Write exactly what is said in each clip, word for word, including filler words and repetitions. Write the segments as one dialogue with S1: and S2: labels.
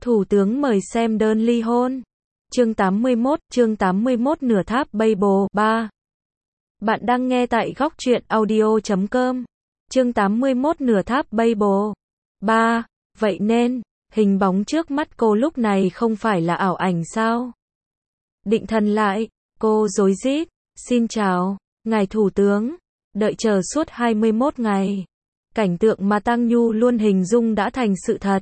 S1: Thủ tướng mời xem đơn ly hôn. Chương tám mươi mốt, chương tám mươi mốt Nửa tháp Weibo ba. Bạn đang nghe tại góc truyện audio chấm com. Chương tám mươi mốt Nửa tháp Weibo ba. Vậy nên, hình bóng trước mắt cô lúc này không phải là ảo ảnh sao? Định thần lại, cô rối rít. Xin chào, ngài thủ tướng. Đợi chờ suốt hai mươi mốt ngày. Cảnh tượng mà Tăng Nhu luôn hình dung đã thành sự thật.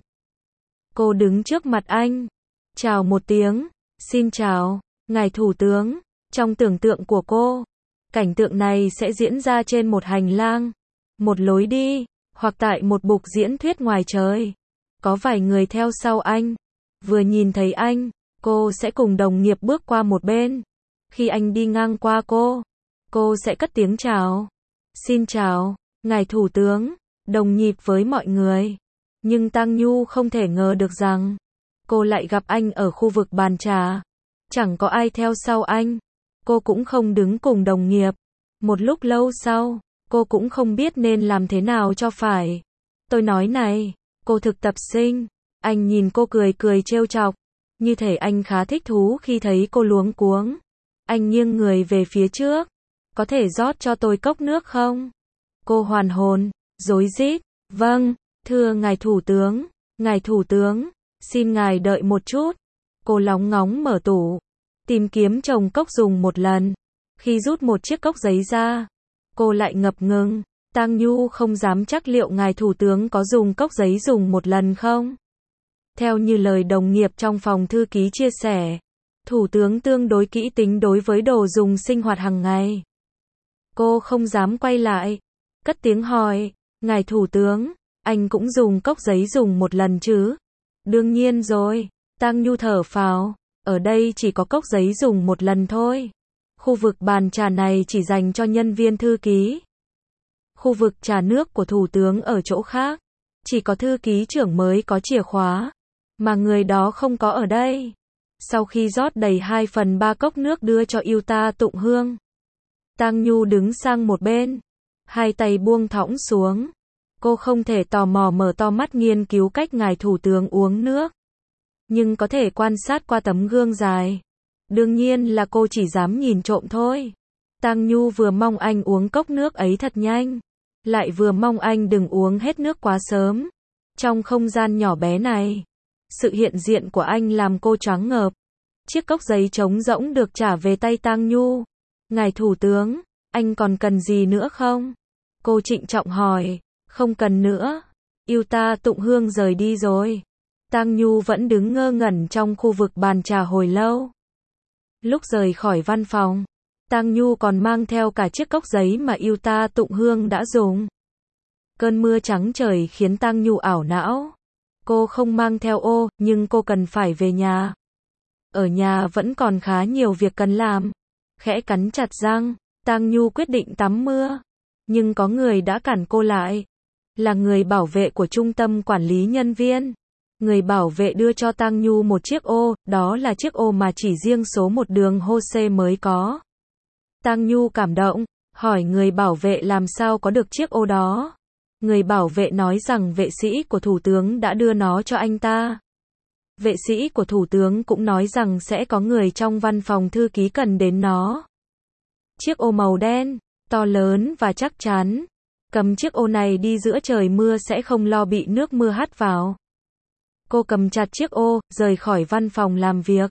S1: Cô đứng trước mặt anh. Chào một tiếng. Xin chào, ngài thủ tướng. Trong tưởng tượng của cô, cảnh tượng này sẽ diễn ra trên một hành lang, một lối đi, hoặc tại một bục diễn thuyết ngoài trời. Có vài người theo sau anh. Vừa nhìn thấy anh, cô sẽ cùng đồng nghiệp bước qua một bên. Khi anh đi ngang qua cô, cô sẽ cất tiếng chào. Xin chào, ngài thủ tướng, đồng nhịp với mọi người. Nhưng Tăng Nhu không thể ngờ được rằng, cô lại gặp anh ở khu vực bàn trà. Chẳng có ai theo sau anh. Cô cũng không đứng cùng đồng nghiệp. Một lúc lâu sau, cô cũng không biết nên làm thế nào cho phải. Tôi nói này, cô thực tập sinh. Anh nhìn cô cười cười trêu chọc. Như thể anh khá thích thú khi thấy cô luống cuống. Anh nghiêng người về phía trước. Có thể rót cho tôi cốc nước không? Cô hoàn hồn, rối rít. Vâng, thưa ngài thủ tướng, ngài thủ tướng, xin ngài đợi một chút. Cô lóng ngóng mở tủ, tìm kiếm chồng cốc dùng một lần. Khi rút một chiếc cốc giấy ra, cô lại ngập ngừng. Tăng Nhu không dám chắc liệu ngài thủ tướng có dùng cốc giấy dùng một lần không? Theo như lời đồng nghiệp trong phòng thư ký chia sẻ, thủ tướng tương đối kỹ tính đối với đồ dùng sinh hoạt hàng ngày. Cô không dám quay lại, cất tiếng hỏi, ngài thủ tướng, anh cũng dùng cốc giấy dùng một lần chứ? Đương nhiên rồi, Tăng Nhu thở phào, ở đây chỉ có cốc giấy dùng một lần thôi. Khu vực bàn trà này chỉ dành cho nhân viên thư ký. Khu vực trà nước của thủ tướng ở chỗ khác, chỉ có thư ký trưởng mới có chìa khóa, mà người đó không có ở đây. Sau khi rót đầy hai phần ba cốc nước đưa cho Yuta Tụng Hương, Tăng Nhu đứng sang một bên, hai tay buông thõng xuống. Cô không thể tò mò mở to mắt nghiên cứu cách ngài thủ tướng uống nước, nhưng có thể quan sát qua tấm gương dài. Đương nhiên là cô chỉ dám nhìn trộm thôi. Tăng Nhu vừa mong anh uống cốc nước ấy thật nhanh, lại vừa mong anh đừng uống hết nước quá sớm. Trong không gian nhỏ bé này, sự hiện diện của anh làm cô choáng ngợp. Chiếc cốc giấy trống rỗng được trả về tay Tăng Nhu. Ngài thủ tướng, anh còn cần gì nữa không? Cô trịnh trọng hỏi. Không cần nữa. Yuta Tụng Hương rời đi rồi. Tăng Nhu vẫn đứng ngơ ngẩn trong khu vực bàn trà hồi lâu. Lúc rời khỏi văn phòng, Tăng Nhu còn mang theo cả chiếc cốc giấy mà Yuta Tụng Hương đã dùng. Cơn mưa trắng trời khiến Tăng Nhu ảo não. Cô không mang theo ô, nhưng cô cần phải về nhà. Ở nhà vẫn còn khá nhiều việc cần làm. Khẽ cắn chặt răng, Tăng Nhu quyết định tắm mưa. Nhưng có người đã cản cô lại. Là người bảo vệ của trung tâm quản lý nhân viên. Người bảo vệ đưa cho Tăng Nhu một chiếc ô, đó là chiếc ô mà chỉ riêng số một đường Hose mới có. Tăng Nhu cảm động, hỏi người bảo vệ làm sao có được chiếc ô đó. Người bảo vệ nói rằng vệ sĩ của thủ tướng đã đưa nó cho anh ta. Vệ sĩ của thủ tướng cũng nói rằng sẽ có người trong văn phòng thư ký cần đến nó. Chiếc ô màu đen, to lớn và chắc chắn. Cầm chiếc ô này đi giữa trời mưa sẽ không lo bị nước mưa hắt vào. Cô cầm chặt chiếc ô, rời khỏi văn phòng làm việc.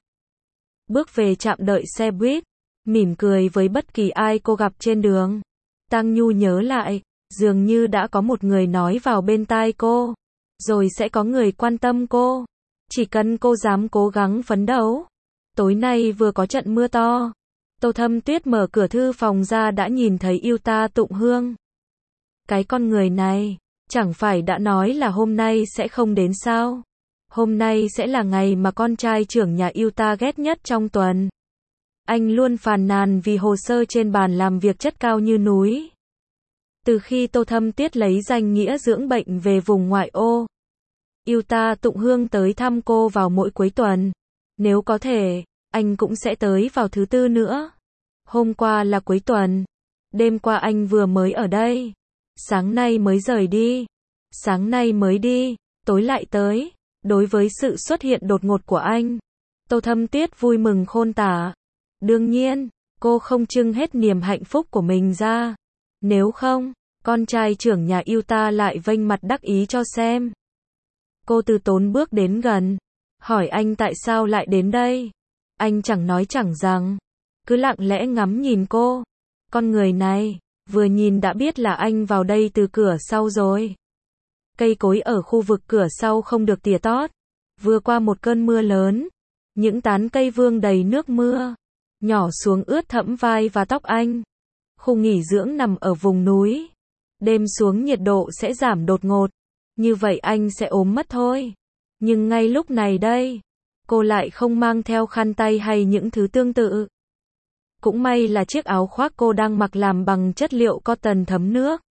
S1: Bước về trạm đợi xe buýt, mỉm cười với bất kỳ ai cô gặp trên đường. Tăng Nhu nhớ lại, dường như đã có một người nói vào bên tai cô. Rồi sẽ có người quan tâm cô. Chỉ cần cô dám cố gắng phấn đấu. Tối nay vừa có trận mưa to. Tô Thâm Tuyết mở cửa thư phòng ra đã nhìn thấy Yuta Tụng Hương. Cái con người này, chẳng phải đã nói là hôm nay sẽ không đến sao? Hôm nay sẽ là ngày mà con trai trưởng nhà Yuta ghét nhất trong tuần. Anh luôn phàn nàn vì hồ sơ trên bàn làm việc chất cao như núi. Từ khi Tô Thâm Tuyết lấy danh nghĩa dưỡng bệnh về vùng ngoại ô, Yuta Tụng Hương tới thăm cô vào mỗi cuối tuần. Nếu có thể, anh cũng sẽ tới vào thứ tư nữa. Hôm qua là cuối tuần. Đêm qua anh vừa mới ở đây. Sáng nay mới rời đi. Sáng nay mới đi. Tối lại tới. Đối với sự xuất hiện đột ngột của anh, Tô Thâm Tuyết vui mừng khôn tả. Đương nhiên, cô không trưng hết niềm hạnh phúc của mình ra. Nếu không, con trai trưởng nhà yêu ta lại vênh mặt đắc ý cho xem. Cô từ tốn bước đến gần, hỏi anh tại sao lại đến đây. Anh chẳng nói chẳng rằng, cứ lặng lẽ ngắm nhìn cô. Con người này, vừa nhìn đã biết là anh vào đây từ cửa sau rồi. Cây cối ở khu vực cửa sau không được tỉa tót. Vừa qua một cơn mưa lớn, những tán cây vương đầy nước mưa, nhỏ xuống ướt thẫm vai và tóc anh. Khu nghỉ dưỡng nằm ở vùng núi. Đêm xuống nhiệt độ sẽ giảm đột ngột. Như vậy anh sẽ ốm mất thôi. Nhưng ngay lúc này đây, cô lại không mang theo khăn tay hay những thứ tương tự. Cũng may là chiếc áo khoác cô đang mặc làm bằng chất liệu cotton thấm nước.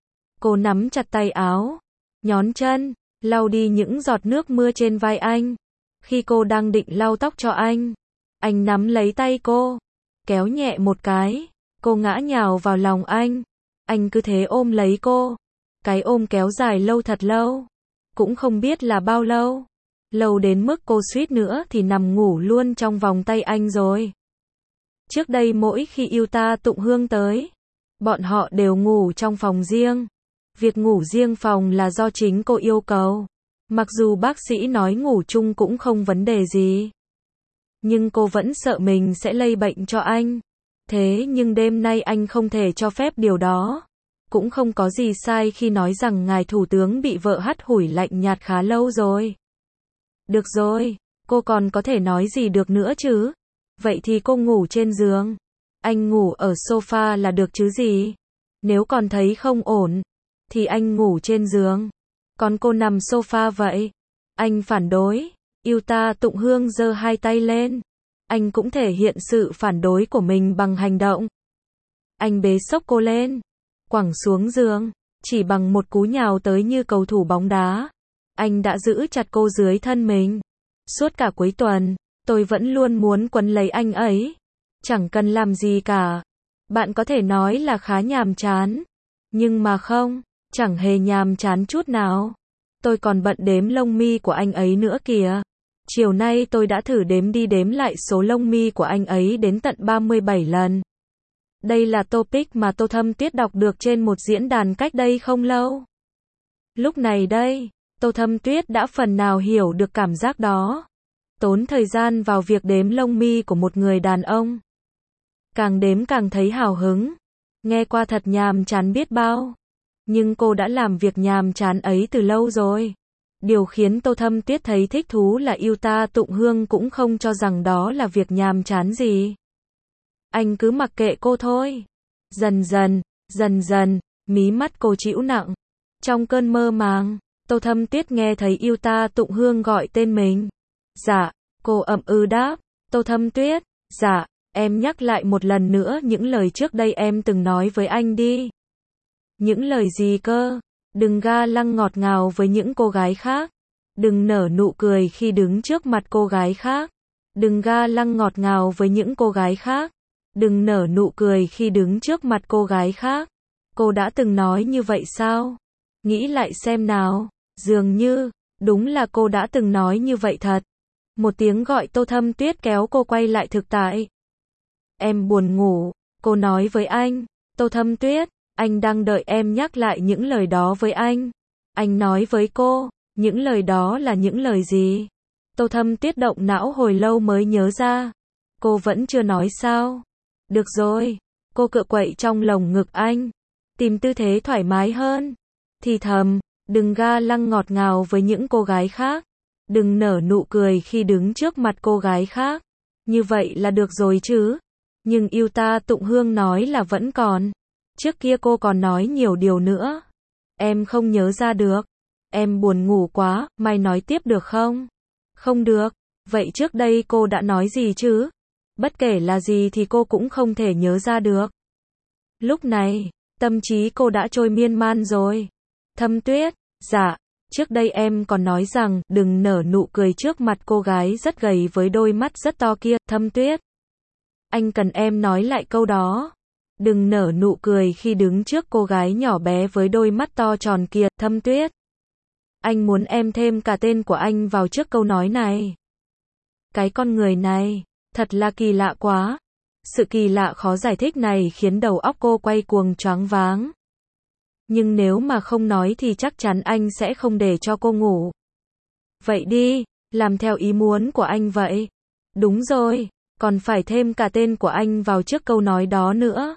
S1: Cô nắm chặt tay áo, nhón chân, lau đi những giọt nước mưa trên vai anh. Khi cô đang định lau tóc cho anh, anh nắm lấy tay cô, kéo nhẹ một cái, cô ngã nhào vào lòng anh. Anh cứ thế ôm lấy cô. Cái ôm kéo dài lâu thật lâu, cũng không biết là bao lâu. Lâu đến mức cô suýt nữa thì nằm ngủ luôn trong vòng tay anh rồi. Trước đây mỗi khi yêu ta tụng hương tới, bọn họ đều ngủ trong phòng riêng. Việc ngủ riêng phòng là do chính cô yêu cầu. Mặc dù bác sĩ nói ngủ chung cũng không vấn đề gì. Nhưng cô vẫn sợ mình sẽ lây bệnh cho anh. Thế nhưng đêm nay anh không thể cho phép điều đó. Cũng không có gì sai khi nói rằng ngài thủ tướng bị vợ hắt hủi lạnh nhạt khá lâu rồi. Được rồi, cô còn có thể nói gì được nữa chứ? Vậy thì cô ngủ trên giường. Anh ngủ ở sofa là được chứ gì? Nếu còn thấy không ổn, thì anh ngủ trên giường. Còn cô nằm sofa vậy. Anh phản đối. Yêu ta tụng hương giơ hai tay lên. Anh cũng thể hiện sự phản đối của mình bằng hành động. Anh bế xốc cô lên, quẳng xuống giường, chỉ bằng một cú nhào tới như cầu thủ bóng đá. Anh đã giữ chặt cô dưới thân mình. Suốt cả cuối tuần, tôi vẫn luôn muốn quấn lấy anh ấy. Chẳng cần làm gì cả. Bạn có thể nói là khá nhàm chán. Nhưng mà không, chẳng hề nhàm chán chút nào. Tôi còn bận đếm lông mi của anh ấy nữa kìa. Chiều nay tôi đã thử đếm đi đếm lại số lông mi của anh ấy đến tận ba mươi bảy lần. Đây là topic mà Tô Thâm Tuyết đọc được trên một diễn đàn cách đây không lâu. Lúc này đây, Tô Thâm Tuyết đã phần nào hiểu được cảm giác đó. Tốn thời gian vào việc đếm lông mi của một người đàn ông. Càng đếm càng thấy hào hứng. Nghe qua thật nhàm chán biết bao. Nhưng cô đã làm việc nhàm chán ấy từ lâu rồi. Điều khiến Tô Thâm Tuyết thấy thích thú là yêu ta tụng hương cũng không cho rằng đó là việc nhàm chán gì. Anh cứ mặc kệ cô thôi. Dần dần, dần dần, mí mắt cô chịu nặng. Trong cơn mơ màng, Tô Thâm Tuyết nghe thấy yêu ta tụng hương gọi tên mình. Dạ, cô ậm ừ đáp. Tô Thâm Tuyết, dạ, em nhắc lại một lần nữa những lời trước đây em từng nói với anh đi. Những lời gì cơ? Đừng ga lăng ngọt ngào với những cô gái khác. Đừng nở nụ cười khi đứng trước mặt cô gái khác. Đừng ga lăng ngọt ngào với những cô gái khác. Đừng nở nụ cười khi đứng trước mặt cô gái khác. Cô đã từng nói như vậy sao? Nghĩ lại xem nào. Dường như, đúng là cô đã từng nói như vậy thật. Một tiếng gọi Tô Thâm Tuyết kéo cô quay lại thực tại. Em buồn ngủ, cô nói với anh. Tô Thâm Tuyết, anh đang đợi em nhắc lại những lời đó với anh. Anh nói với cô, những lời đó là những lời gì? Tô Thâm Tuyết động não hồi lâu mới nhớ ra. Cô vẫn chưa nói sao? Được rồi. Cô cựa quậy trong lồng ngực anh. Tìm tư thế thoải mái hơn. Thì thầm, đừng ga lăng ngọt ngào với những cô gái khác. Đừng nở nụ cười khi đứng trước mặt cô gái khác. Như vậy là được rồi chứ. Nhưng yêu ta tụng hương nói là vẫn còn. Trước kia cô còn nói nhiều điều nữa. Em không nhớ ra được. Em buồn ngủ quá, mày nói tiếp được không? Không được. Vậy trước đây cô đã nói gì chứ? Bất kể là gì thì cô cũng không thể nhớ ra được. Lúc này, tâm trí cô đã trôi miên man rồi. Thâm Tuyết, dạ, trước đây em còn nói rằng đừng nở nụ cười trước mặt cô gái rất gầy với đôi mắt rất to kia. Thâm Tuyết, anh cần em nói lại câu đó. Đừng nở nụ cười khi đứng trước cô gái nhỏ bé với đôi mắt to tròn kia. Thâm Tuyết, Anh muốn em thêm cả tên của anh vào trước câu nói này. Cái con người này, thật là kỳ lạ quá. Sự kỳ lạ khó giải thích này khiến đầu óc cô quay cuồng choáng váng. Nhưng nếu mà không nói thì chắc chắn anh sẽ không để cho cô ngủ. Vậy đi, làm theo ý muốn của anh vậy. Đúng rồi, còn phải thêm cả tên của anh vào trước câu nói đó nữa.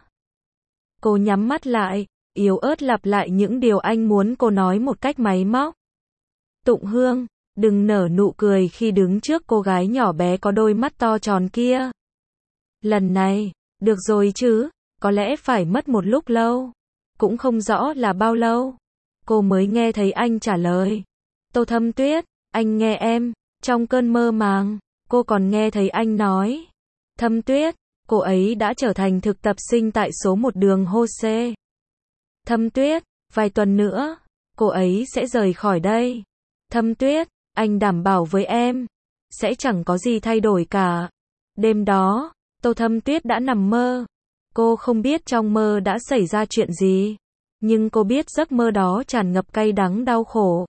S1: Cô nhắm mắt lại, yếu ớt lặp lại những điều anh muốn cô nói một cách máy móc. Tụng Hương, đừng nở nụ cười khi đứng trước cô gái nhỏ bé có đôi mắt to tròn kia. Lần này, được rồi chứ, có lẽ phải mất một lúc lâu. Cũng không rõ là bao lâu. Cô mới nghe thấy anh trả lời. Tô Thâm Tuyết, anh nghe em. Trong cơn mơ màng, cô còn nghe thấy anh nói. Thâm Tuyết, cô ấy đã trở thành thực tập sinh tại số một đường Hose. Thâm Tuyết, vài tuần nữa, cô ấy sẽ rời khỏi đây. Thâm Tuyết, anh đảm bảo với em, sẽ chẳng có gì thay đổi cả. Đêm đó, Tô Thâm Tuyết đã nằm mơ. Cô không biết trong mơ đã xảy ra chuyện gì, nhưng cô biết giấc mơ đó tràn ngập cay đắng đau khổ.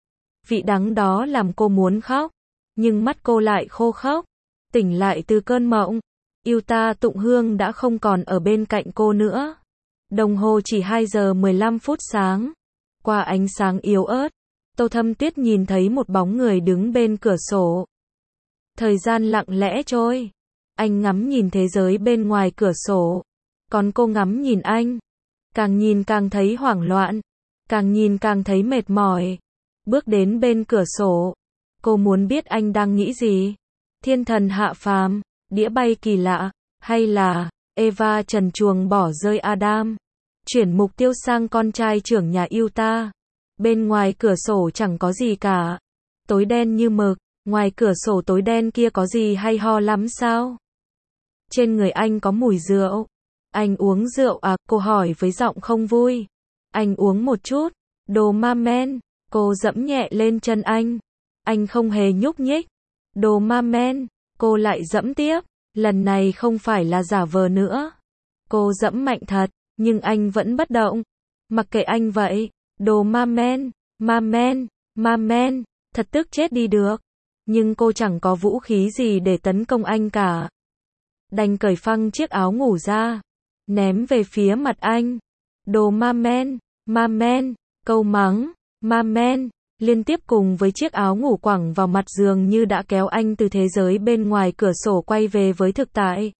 S1: Vị đắng đó làm cô muốn khóc, nhưng mắt cô lại khô khốc. Tỉnh lại từ cơn mộng, Yuta Tụng Hương đã không còn ở bên cạnh cô nữa. Đồng hồ chỉ hai giờ mười lăm phút sáng. Qua ánh sáng yếu ớt, Tô Thâm Tuyết nhìn thấy một bóng người đứng bên cửa sổ. Thời gian lặng lẽ trôi. Anh ngắm nhìn thế giới bên ngoài cửa sổ. Còn cô ngắm nhìn anh. Càng nhìn càng thấy hoảng loạn. Càng nhìn càng thấy mệt mỏi. Bước đến bên cửa sổ. Cô muốn biết anh đang nghĩ gì. Thiên thần hạ phàm, đĩa bay kỳ lạ, hay là Eva trần truồng bỏ rơi Adam. Chuyển mục tiêu sang con trai trưởng nhà Yuta. Bên ngoài cửa sổ chẳng có gì cả. Tối đen như mực, ngoài cửa sổ tối đen kia có gì hay ho lắm sao? Trên người anh có mùi rượu. Anh uống rượu à? Cô hỏi với giọng không vui. Anh uống một chút. Đồ ma men. Cô dẫm nhẹ lên chân anh. Anh không hề nhúc nhích. Đồ ma men. Cô lại dẫm tiếp. Lần này không phải là giả vờ nữa. Cô dẫm mạnh thật, nhưng anh vẫn bất động. Mặc kệ anh vậy. Đồ ma men, ma men, ma men. Thật tức chết đi được. Nhưng cô chẳng có vũ khí gì để tấn công anh cả. Đành cởi phăng chiếc áo ngủ ra. Ném về phía mặt anh. Đồ ma men, ma men. Câu mắng, ma men. Liên tiếp cùng với chiếc áo ngủ quẳng vào mặt giường như đã kéo anh từ thế giới bên ngoài cửa sổ quay về với thực tại.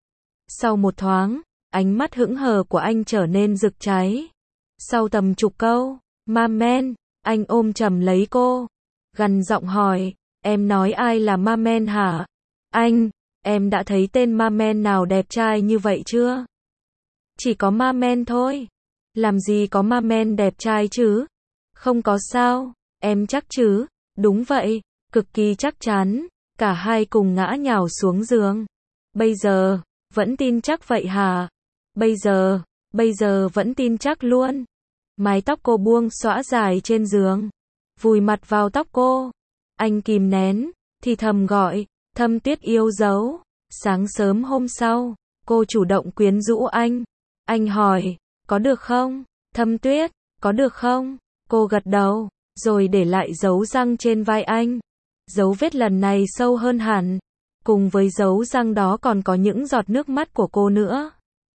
S1: Sau một thoáng, ánh mắt hững hờ của anh trở nên rực cháy. Sau tầm chục câu, ma men, anh ôm chầm lấy cô. Gằn giọng hỏi, em nói ai là ma men hả? Anh, em đã thấy tên ma men nào đẹp trai như vậy chưa? Chỉ có ma men thôi. Làm gì có ma men đẹp trai chứ? Không có sao. Em chắc chứ? Đúng vậy, cực kỳ chắc chắn. Cả hai cùng ngã nhào xuống giường. Bây giờ, vẫn tin chắc vậy hả? Bây giờ, bây giờ vẫn tin chắc luôn. Mái tóc cô buông xõa dài trên giường. Vùi mặt vào tóc cô. Anh kìm nén, thì thầm gọi, Thâm Tuyết yêu dấu. Sáng sớm hôm sau, cô chủ động quyến rũ anh. Anh hỏi, có được không? Thâm Tuyết, có được không? Cô gật đầu. Rồi để lại dấu răng trên vai anh. Dấu vết lần này sâu hơn hẳn. Cùng với dấu răng đó còn có những giọt nước mắt của cô nữa.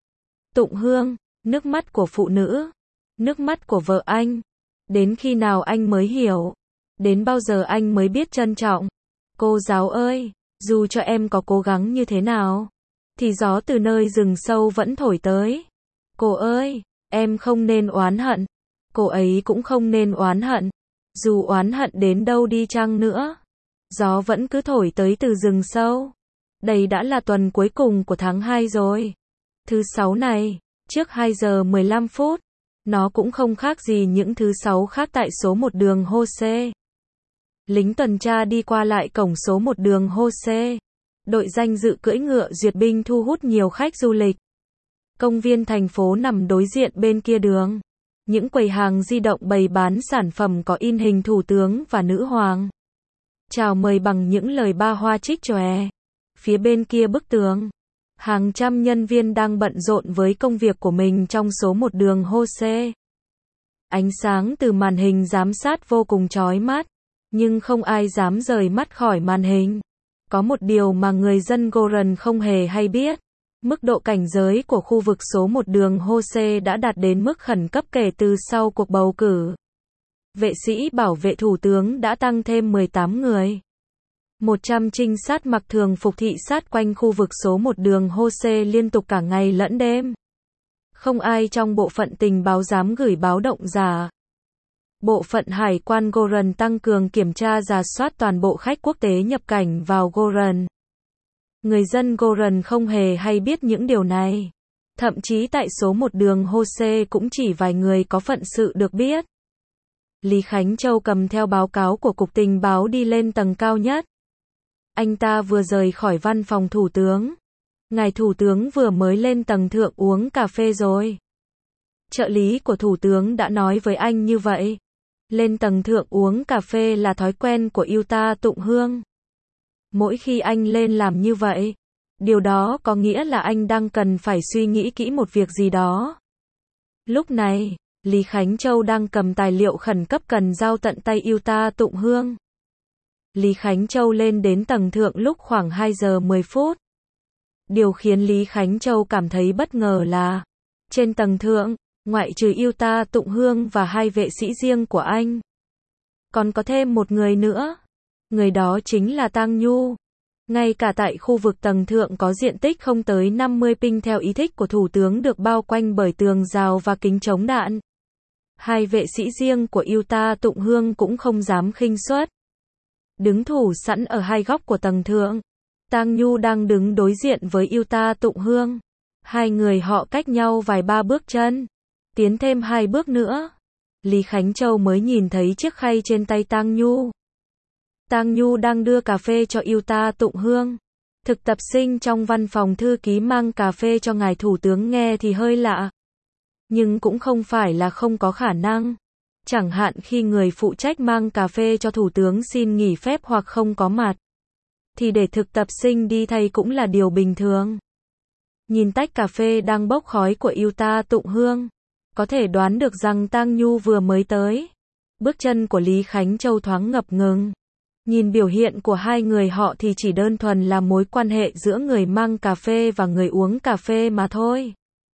S1: Tụng Hương, nước mắt của phụ nữ. Nước mắt của vợ anh. Đến khi nào anh mới hiểu? Đến bao giờ anh mới biết trân trọng? Cô giáo ơi, dù cho em có cố gắng như thế nào, thì gió từ nơi rừng sâu vẫn thổi tới. Cô ơi, em không nên oán hận. Cô ấy cũng không nên oán hận. Dù oán hận đến đâu đi chăng nữa, gió vẫn cứ thổi tới từ rừng sâu. Đây đã là tuần cuối cùng của tháng hai rồi. Thứ sáu này, trước hai giờ mười lăm phút, nó cũng không khác gì những thứ sáu khác tại số một đường Hose. Lính tuần tra đi qua lại cổng số một đường Hose. Đội danh dự cưỡi ngựa duyệt binh thu hút nhiều khách du lịch. Công viên thành phố nằm đối diện bên kia đường. Những quầy hàng di động bày bán sản phẩm có in hình thủ tướng và nữ hoàng. Chào mời bằng những lời ba hoa trích chòe. Phía bên kia bức tường, hàng trăm nhân viên đang bận rộn với công việc của mình trong số một đường Hose. Ánh sáng từ màn hình giám sát vô cùng chói mắt, nhưng không ai dám rời mắt khỏi màn hình. Có một điều mà người dân Goran không hề hay biết. Mức độ cảnh giới của khu vực số một đường Hose đã đạt đến mức khẩn cấp kể từ sau cuộc bầu cử. Vệ sĩ bảo vệ thủ tướng đã tăng thêm mười tám người. một trăm trinh sát mặc thường phục thị sát quanh khu vực số một đường Hose liên tục cả ngày lẫn đêm. Không ai trong bộ phận tình báo dám gửi báo động giả. Bộ phận hải quan Goran tăng cường kiểm tra rà soát toàn bộ khách quốc tế nhập cảnh vào Goran. Người dân Goran không hề hay biết những điều này. Thậm chí tại số một đường Hose cũng chỉ vài người có phận sự được biết. Lý Khánh Châu cầm theo báo cáo của Cục Tình báo đi lên tầng cao nhất. Anh ta vừa rời khỏi văn phòng thủ tướng. Ngài thủ tướng vừa mới lên tầng thượng uống cà phê rồi. Trợ lý của thủ tướng đã nói với anh như vậy. Lên tầng thượng uống cà phê là thói quen của Yuta Tụng Hương. Mỗi khi anh lên làm như vậy, điều đó có nghĩa là anh đang cần phải suy nghĩ kỹ một việc gì đó. Lúc này, Lý Khánh Châu đang cầm tài liệu khẩn cấp cần giao tận tay Yuta Tụng Hương. Lý Khánh Châu lên đến tầng thượng lúc khoảng hai giờ mười phút. Điều khiến Lý Khánh Châu cảm thấy bất ngờ là, trên tầng thượng, ngoại trừ Yuta Tụng Hương và hai vệ sĩ riêng của anh, còn có thêm một người nữa. Người đó chính là Tang Nhu. Ngay cả tại khu vực tầng thượng có diện tích không tới năm mươi pinh theo ý thích của thủ tướng được bao quanh bởi tường rào và kính chống đạn. Hai vệ sĩ riêng của Yuta Tụng Hương cũng không dám khinh suất. Đứng thủ sẵn ở hai góc của tầng thượng. Tang Nhu đang đứng đối diện với Yuta Tụng Hương. Hai người họ cách nhau vài ba bước chân. Tiến thêm hai bước nữa, Lý Khánh Châu mới nhìn thấy chiếc khay trên tay Tang Nhu. Tang Nhu đang đưa cà phê cho Yuta Tụng Hương. Thực tập sinh trong văn phòng thư ký mang cà phê cho ngài thủ tướng nghe thì hơi lạ. Nhưng cũng không phải là không có khả năng. Chẳng hạn khi người phụ trách mang cà phê cho thủ tướng xin nghỉ phép hoặc không có mặt, thì để thực tập sinh đi thay cũng là điều bình thường. Nhìn tách cà phê đang bốc khói của Yuta Tụng Hương, có thể đoán được rằng Tang Nhu vừa mới tới. Bước chân của Lý Khánh Châu thoáng ngập ngừng. Nhìn biểu hiện của hai người họ thì chỉ đơn thuần là mối quan hệ giữa người mang cà phê và người uống cà phê mà thôi.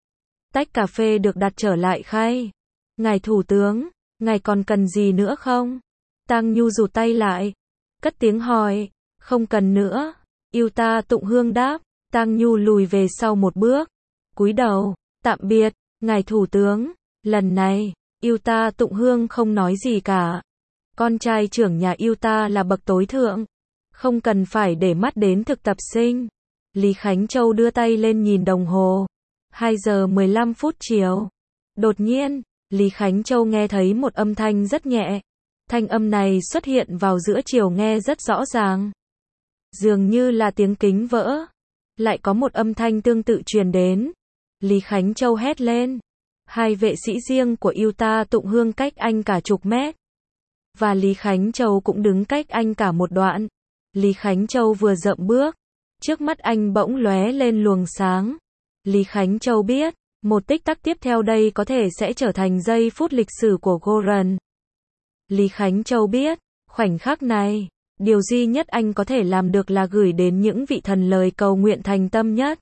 S1: Tách cà phê được đặt trở lại khay. Ngài thủ tướng, ngài còn cần gì nữa không? Tang Nhu rụt tay lại, cất tiếng hỏi. Không cần nữa. Yuta Tụng Hương đáp. Tang Nhu lùi về sau một bước, cúi đầu, tạm biệt, ngài thủ tướng. Lần này, Yuta Tụng Hương không nói gì cả. Con trai trưởng nhà Yuta là bậc tối thượng, không cần phải để mắt đến thực tập sinh. Lý Khánh Châu đưa tay lên nhìn đồng hồ. hai giờ mười lăm phút chiều. Đột nhiên, Lý Khánh Châu nghe thấy một âm thanh rất nhẹ. Thanh âm này xuất hiện vào giữa chiều nghe rất rõ ràng. Dường như là tiếng kính vỡ. Lại có một âm thanh tương tự truyền đến. Lý Khánh Châu hét lên. Hai vệ sĩ riêng của Yuta Tụng Hương cách anh cả chục mét. Và Lý Khánh Châu cũng đứng cách anh cả một đoạn. Lý Khánh Châu vừa dậm bước. Trước mắt anh bỗng lóe lên luồng sáng. Lý Khánh Châu biết, một tích tắc tiếp theo đây có thể sẽ trở thành giây phút lịch sử của Goran. Lý Khánh Châu biết, khoảnh khắc này, điều duy nhất anh có thể làm được là gửi đến những vị thần lời cầu nguyện thành tâm nhất.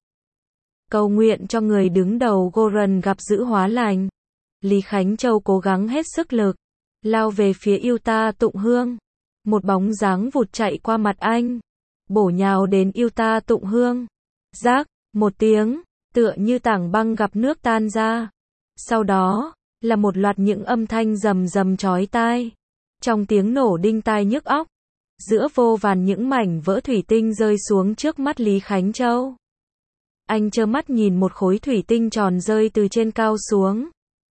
S1: Cầu nguyện cho người đứng đầu Goran gặp dữ hóa lành. Lý Khánh Châu cố gắng hết sức lực, lao về phía Yuta Tụng Hương. Một bóng dáng vụt chạy qua mặt anh, bổ nhào đến Yuta Tụng Hương. Rác, một tiếng, tựa như tảng băng gặp nước tan ra. Sau đó, là một loạt những âm thanh rầm rầm chói tai. Trong tiếng nổ đinh tai nhức óc, giữa vô vàn những mảnh vỡ thủy tinh rơi xuống trước mắt Lý Khánh Châu. Anh trơ mắt nhìn một khối thủy tinh tròn rơi từ trên cao xuống.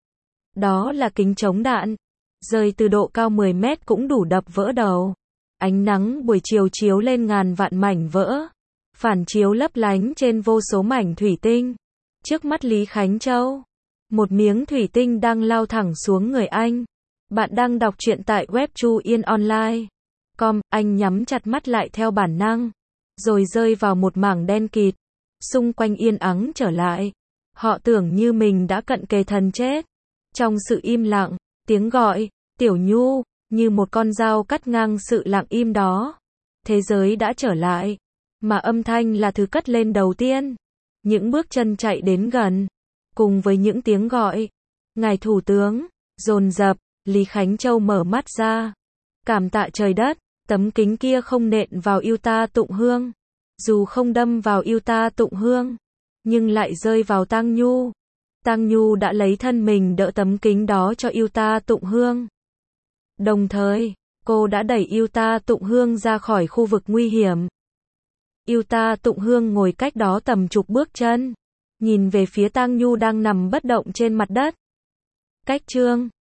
S1: Đó là kính chống đạn. Rơi từ độ cao mười mét cũng đủ đập vỡ đầu. Ánh nắng buổi chiều chiếu lên ngàn vạn mảnh vỡ, phản chiếu lấp lánh trên vô số mảnh thủy tinh. Trước mắt Lý Khánh Châu, một miếng thủy tinh đang lao thẳng xuống người anh. Bạn đang đọc truyện tại web chu yên online chấm com, anh nhắm chặt mắt lại theo bản năng, rồi rơi vào một mảng đen kịt. Xung quanh yên ắng trở lại. Họ tưởng như mình đã cận kề thần chết. Trong sự im lặng, Tiếng gọi, Tiểu Nhu, như một con dao cắt ngang sự lặng im đó. Thế giới đã trở lại, mà âm thanh là thứ cất lên đầu tiên. Những bước chân chạy đến gần, cùng với những tiếng gọi. Ngài Thủ tướng, dồn dập, Lý Khánh Châu mở mắt ra. Cảm tạ trời đất, tấm kính kia không nện vào yêu ta Tụng Hương. Dù không đâm vào yêu ta Tụng Hương, nhưng lại rơi vào Tang Nhu. Tang Nhu đã lấy thân mình đỡ tấm kính đó cho yêu ta Tụng Hương. Đồng thời, cô đã đẩy yêu ta Tụng Hương ra khỏi khu vực nguy hiểm. Yêu ta Tụng Hương ngồi cách đó tầm chục bước chân, nhìn về phía Tang Nhu đang nằm bất động trên mặt đất. Cách chương